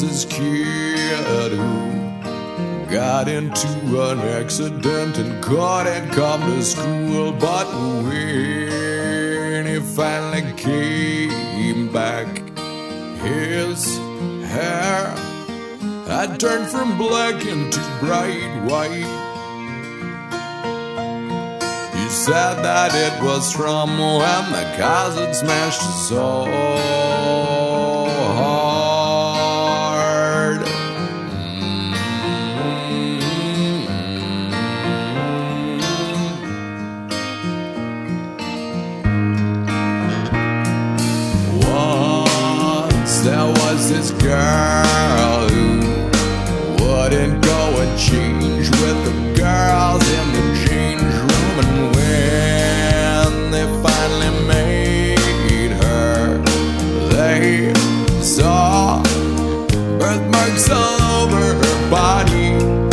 this kid who got into an accident and couldn't come to school. But when he finally came back, his hair had turned from black into bright white. He said that it was from when the cars had smashed his soul hard. Once there was this girl who wouldn't go and change with the girls in the change room, and when they finally made her, they saw birthmarks all over her body.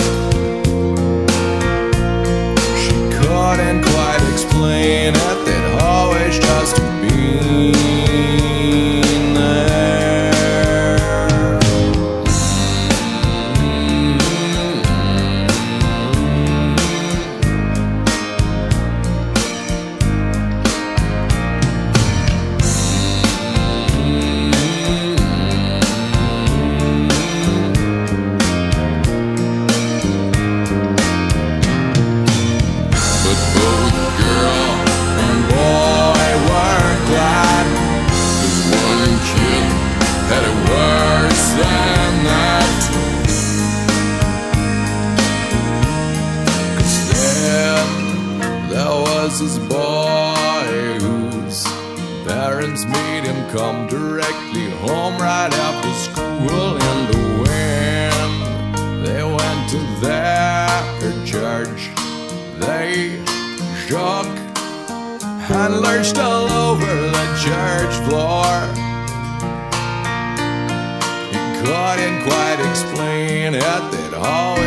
She couldn't quite explain it, they'd always just been there. This boy whose parents made him come directly home right after school, and when they went to their church, they shook and lurched all over the church floor. He couldn't quite explain it, they'd always